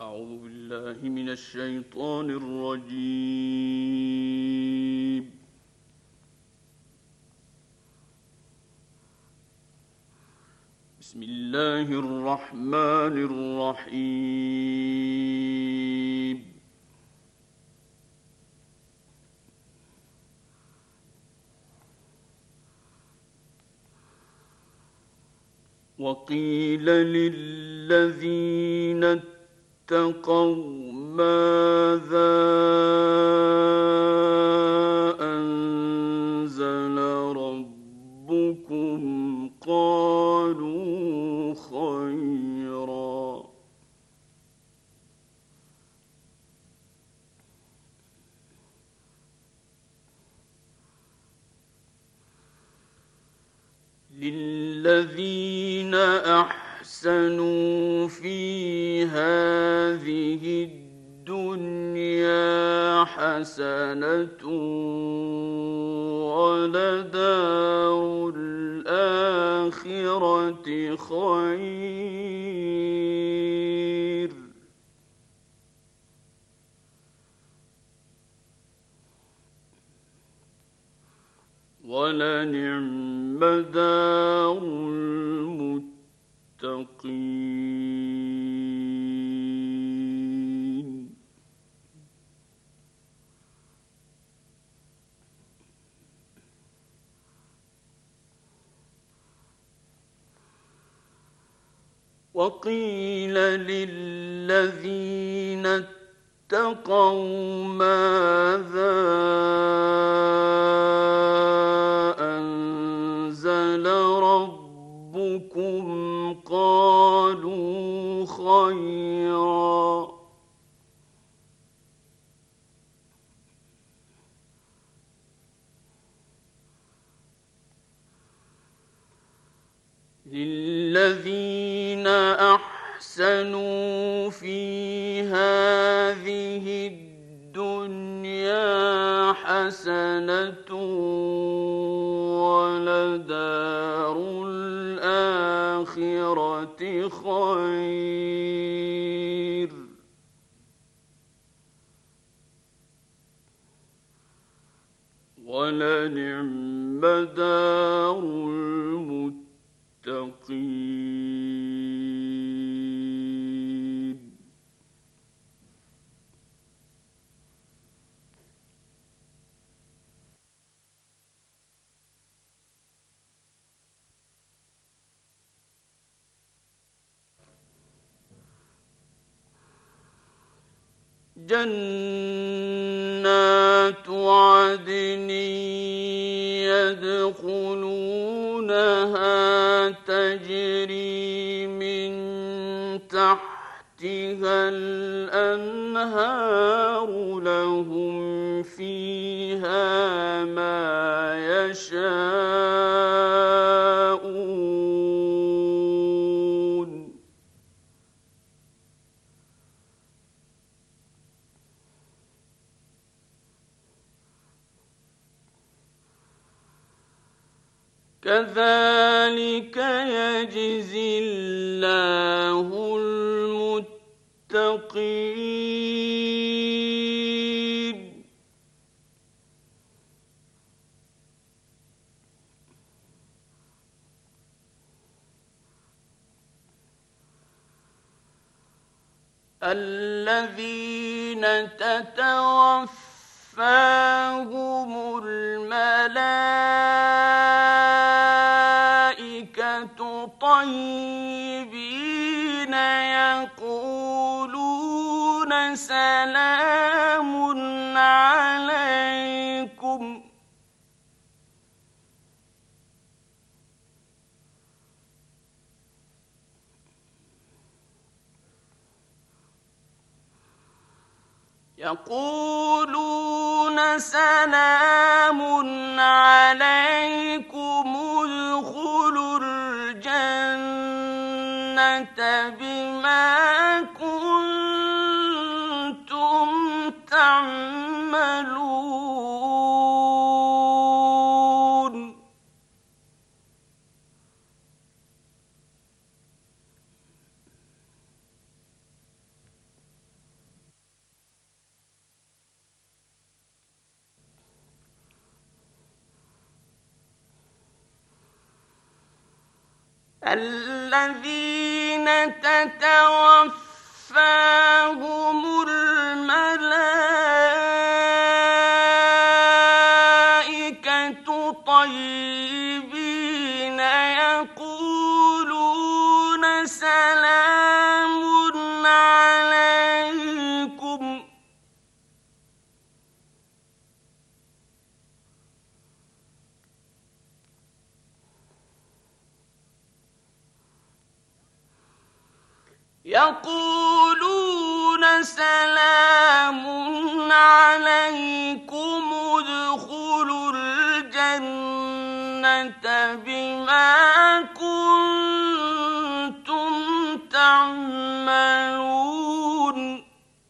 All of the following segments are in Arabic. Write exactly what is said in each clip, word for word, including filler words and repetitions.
أعوذ بالله من الشيطان الرجيم. بسم الله الرحمن الرحيم. وقيل للذين اتقوا ماذا أنزل ربكم قالوا خيرا للذين أحسنوا في هذه الدنيا حسنة ولدار الآخرة خير ولنعم دار المتقين. وقيل للذين اتقوا ماذا أنزل ربكم قالوا خيرا للذين أحسنوا في هذه الدنيا حسنة ولدار الآخرة خير ولنعم دار المتقين. جنات عدن يدخلونها تجري من تحتها الأنهار لهم فيها ما يشاءون كذلك يجزي الله المتقين. الذين تتوفاهم الملائكة طيبين يقولون سلام عليكم يقولون سلام عليكم ادخلوا الجنة بما كنتم تعملون. الذين تتوفاهم الملائكة طيبين يقولون سلام عليكم يقولون سلام عليكم ادخلوا الجنة بما كنتم تعملون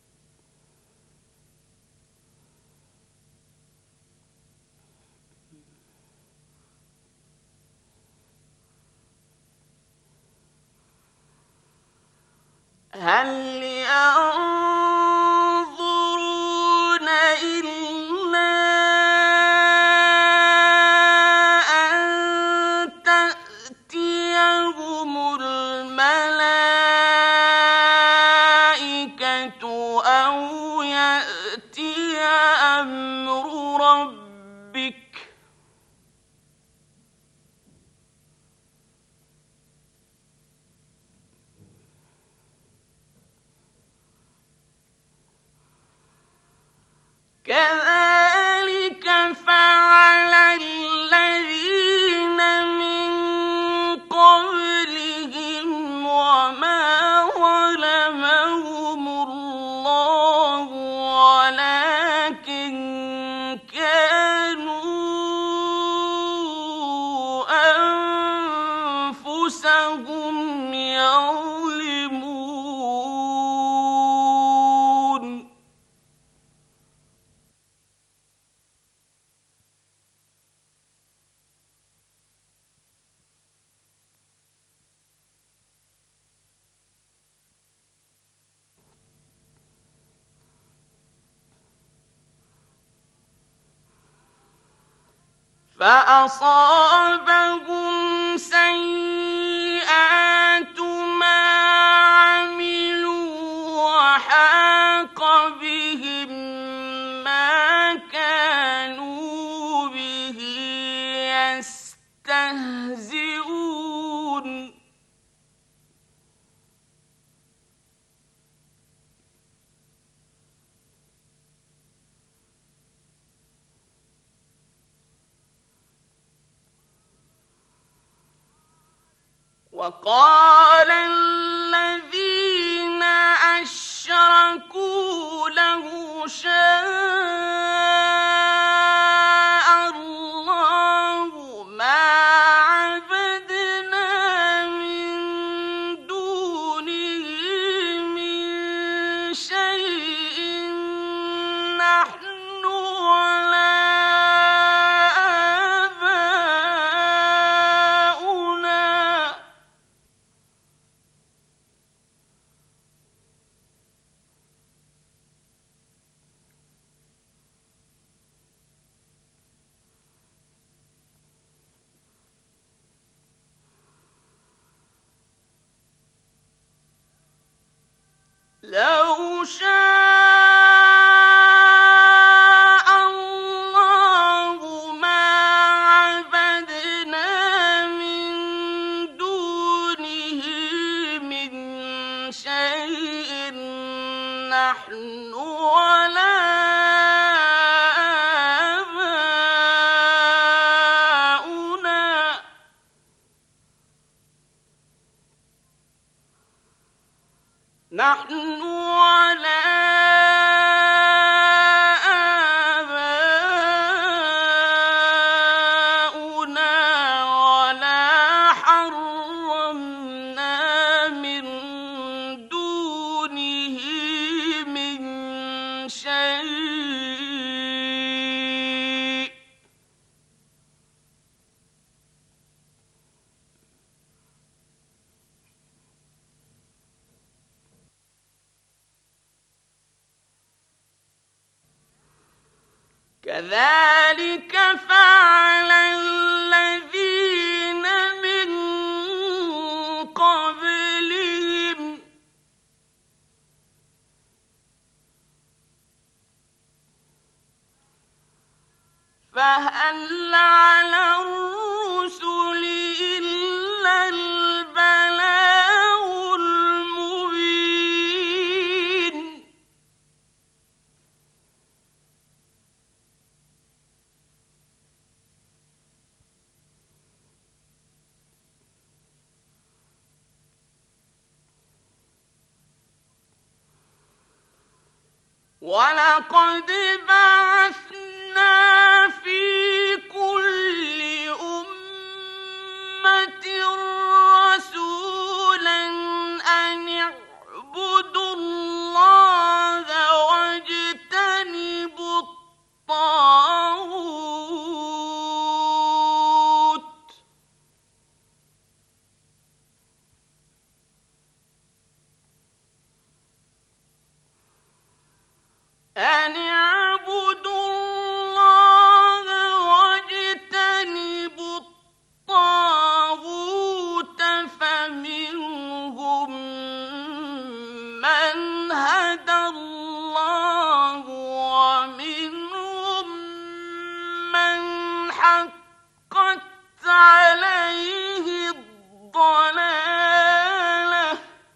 هل ينظرون إلا أن تأتيهم الملائكة أو يأتي أمر ربك كذلك فعل الذين من قبلهم وما ظلمهم الله ولكن كانوا أنفسهم يظلمون فأصابهم سيئات ما عملوا وحاق بهم ما كانوا به يستهزئون وقال الذين أشركوا لو شاء الله ما عبدنا من دونه من شيء نحن ولا آباؤنا لو شاء الله ما عبدنا من دونه من شيء نحن ولا آباؤنا نحن ولا آباؤنا ولا حرمنا من دونه من شيء كذلك فعل الذين من فهل على الرسل إلا البلاغ المبين ولقد بعثنا في كل أمة رسولا أن اعبدوا الله واجتنبوا الطاغوت أن اعبدوا الله واجتنبوا الطاغوت فمنهم من هدى الله ومنهم من حقت عليه الضلالة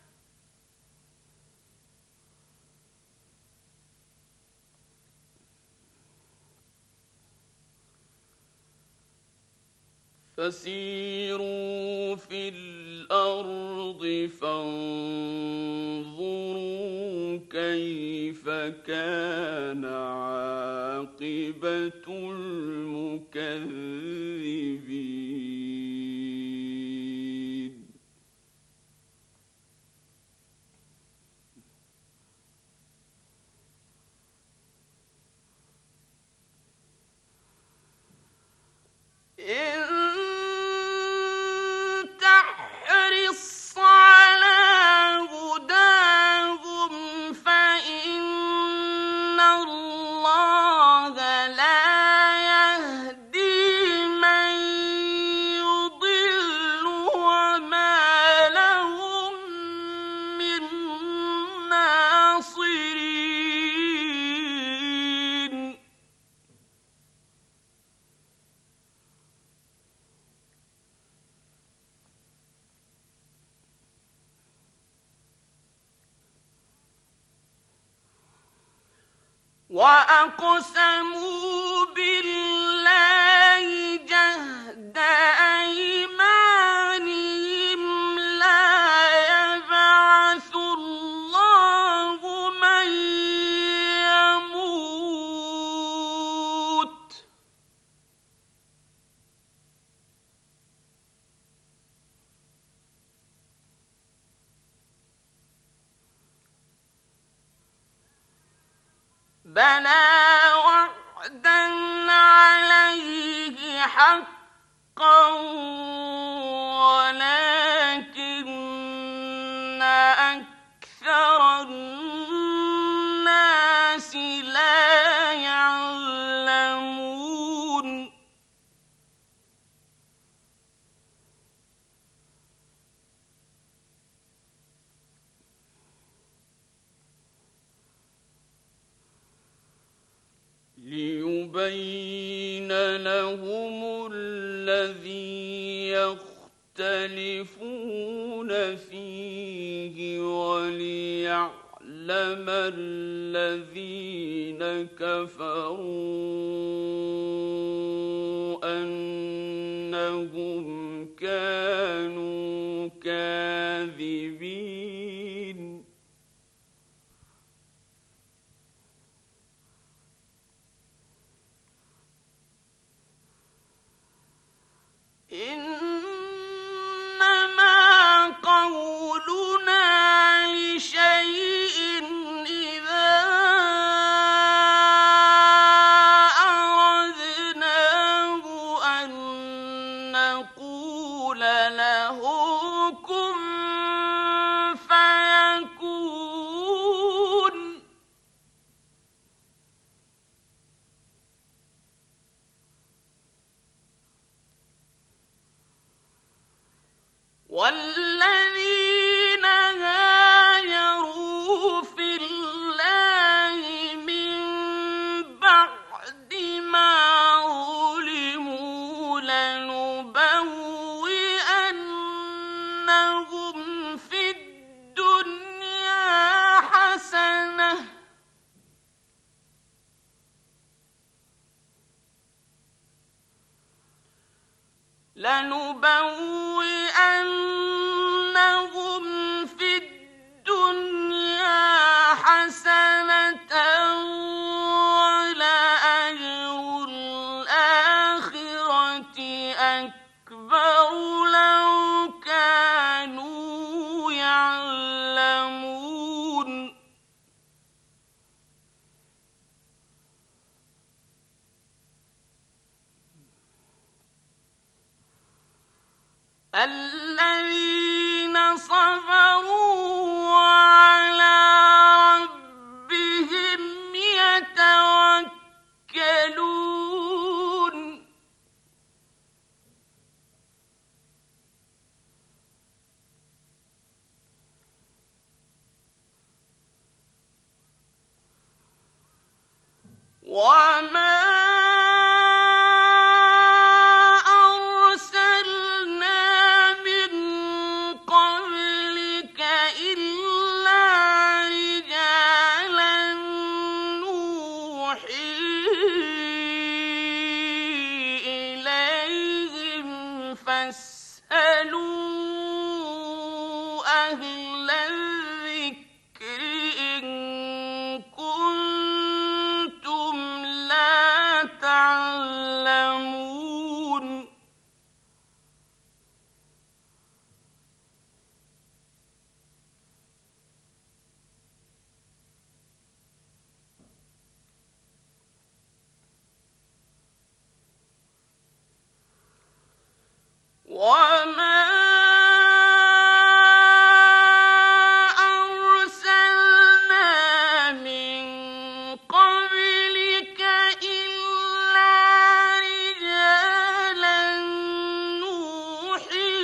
فسيروا في الأرض فانظروا كيف كان عاقبة المكذبين إن تحرص على هداهم فإن الله لا يهدي من يضل وما لهم من ناصرين وأقسموا بالله جهد أيمانهم لا يبعث الله من يموت بلى وعدا عليه حقا ولكن أكثر الناس لا يعلمون ليبين لهم الذي يختلفون فيه وليعلم الذين كفروا أنهم كانوا كاذبين إنما قولنا لشيء إذا أردناه أن نقول له كن فيكون والذين هاجروا في الله من بعد ما لنبوئنهم في الدنيا حسنة ولأجر الآخرة أكبر لو كانوا يعلمون الذين صبروا وعلى ربهم يتوكلون وما وما أرسلنا من قبلك إلا رجالا نوحي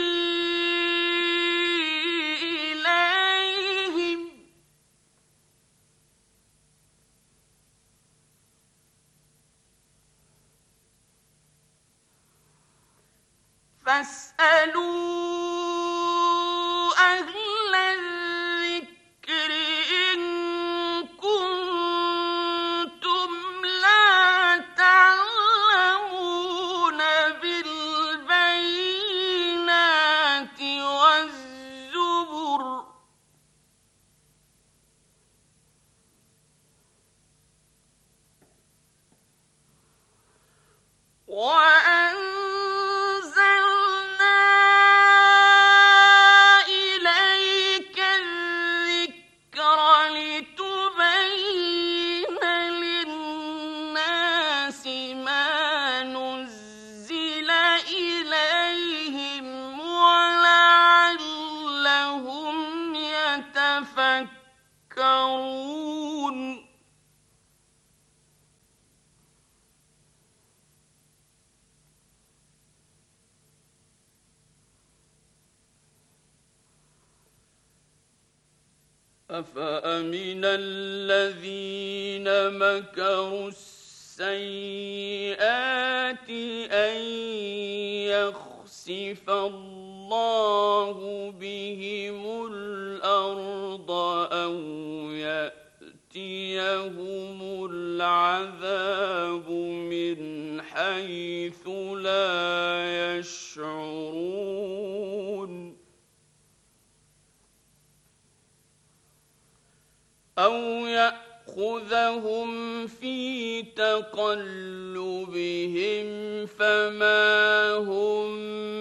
إليهم فاسألوا أهل الذكر إن كنتم لا تعلمون بالبينات والزبر وأن يتفكرون أفأمن الذين مكروا السيئات أن يخسف الله بهم الأرض أو يأتيهم العذاب من حيث لا يشعرون أو يأخذهم في تقلبهم فما هم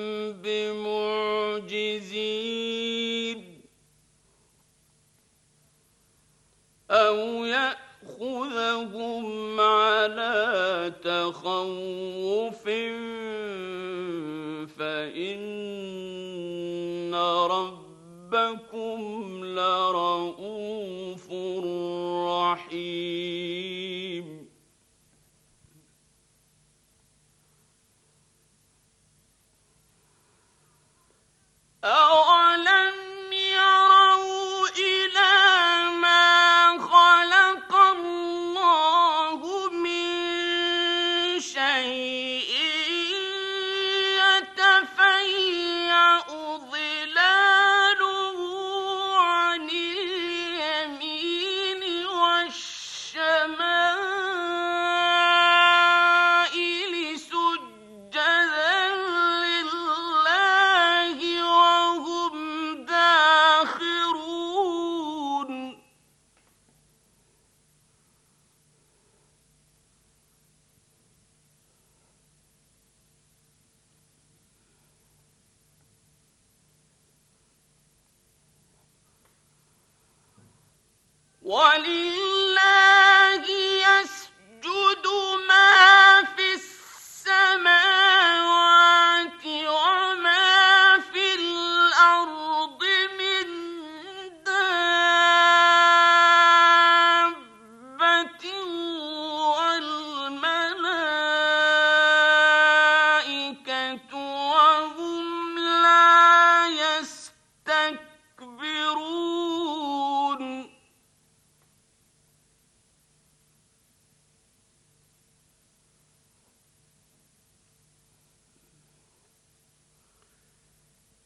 بمعجزين أو يأخذهم على تخوف فإن ربكم لرؤوف رحيم أولم يروا إلى ما خلق الله من شيء يتفيأ ظلاله عن اليمين والشمال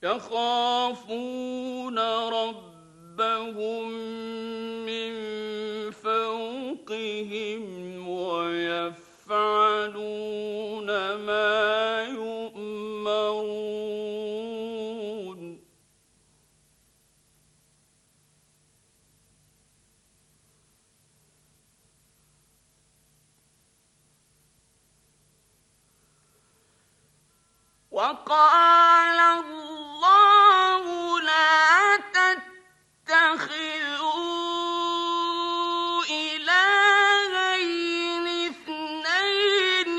يخافون ربهم من فوقهم ويفعلون ما يؤمرون وقال الله لا تتخذوا إلهين اثنين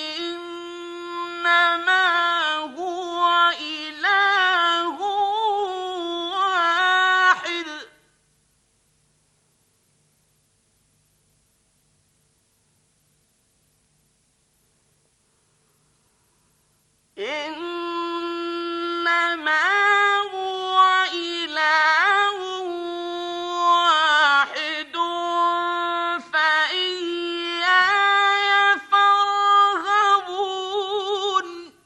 إنما هو إله واحد إنما هو إله واحد فإياي فارهبون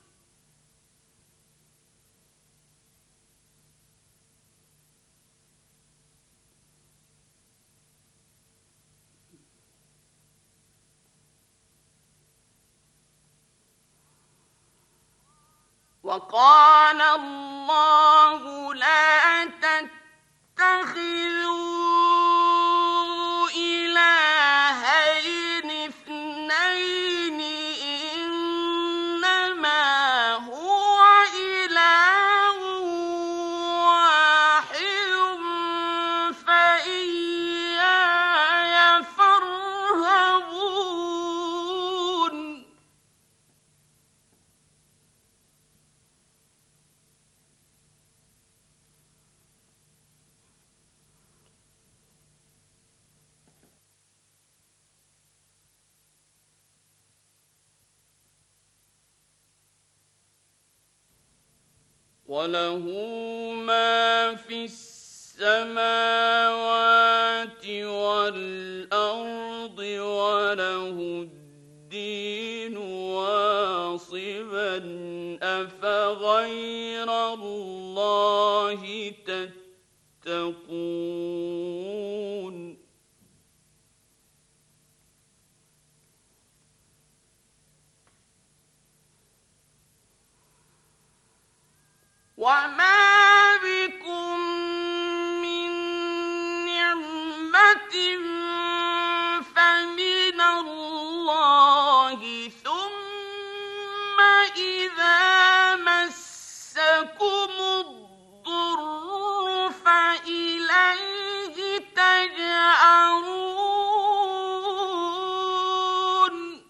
وقال الله لا تتخذوا إلهين اثنين إنما هو إله واحد فإياي فارهبون وله ما في السماوات والأرض وله الدين واصبا أفغير الله تتقون وما بكم من نعمة فمن الله ثم إذا مسكم الضر فإليه تجأرون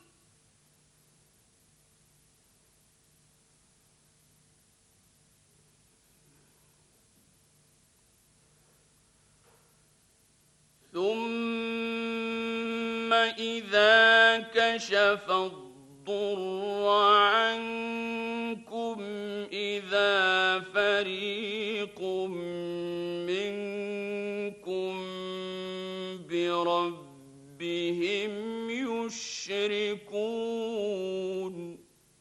ثم إذا كشف الضر عنكم إذا فريق منكم بربهم يشركون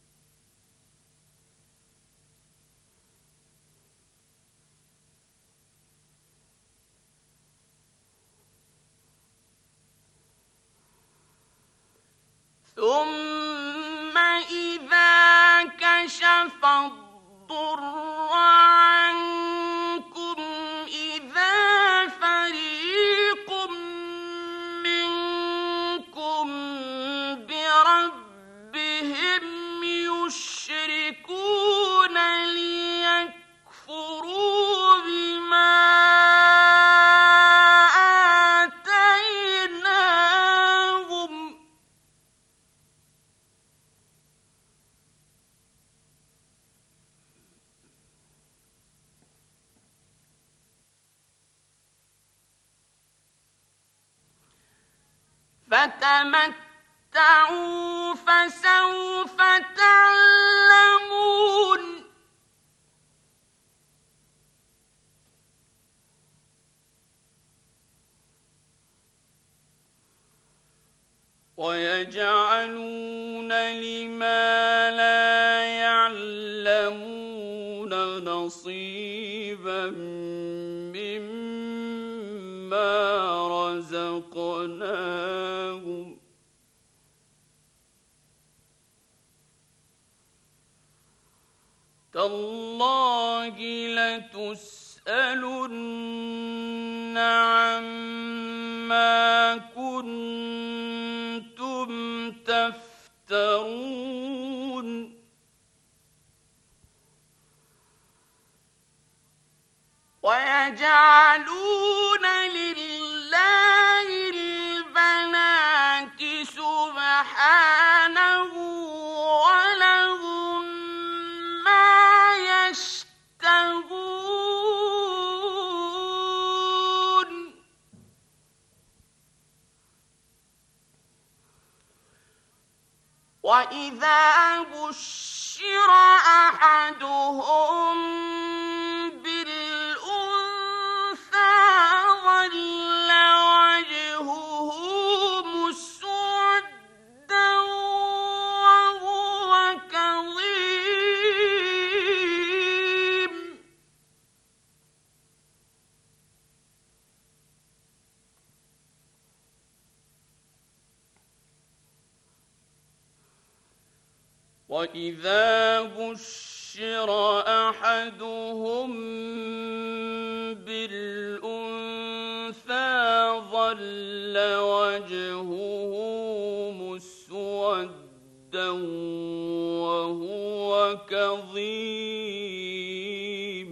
ثم إذا كشف الضر عنكم إذا فريق منكم بربهم يشركون ليكفروا بما آتيناهم فتمتعوا فسوف تعلمون ويجعلون لما لا يعلمون نصيرا ورزقناهم تالله لتسألن عما كنتم تفترون ويجعلون لله البنات سبحانه ولهم ما يشتهون وإذا بشر أحدهم وَإِذَا بُشِّرَ أَحَدُهُم بِالْأُنثَىٰ ظَلَّ وَجْهُهُ مُسْوَدًّا وَهُوَ كَظِيمٌ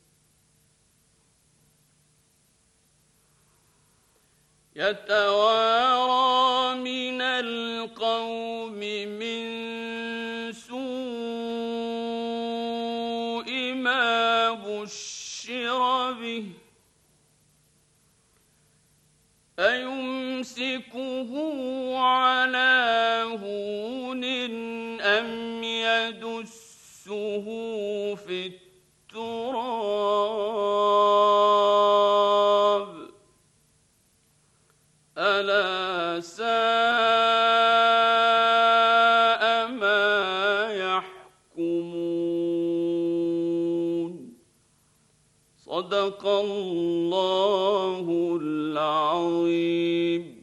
يَتَوَارَىٰ مِنَ الْقَوْمِ مِن بُشِّرَ بِهِ أَيُمْسِكُهُ عَلَىٰ هُونٍ أَمْ يَدُسُّهُ فِي التُّرَابِ أَلَا سَاءَ مَا يَحْكُمُونَ صدق الله العظيم.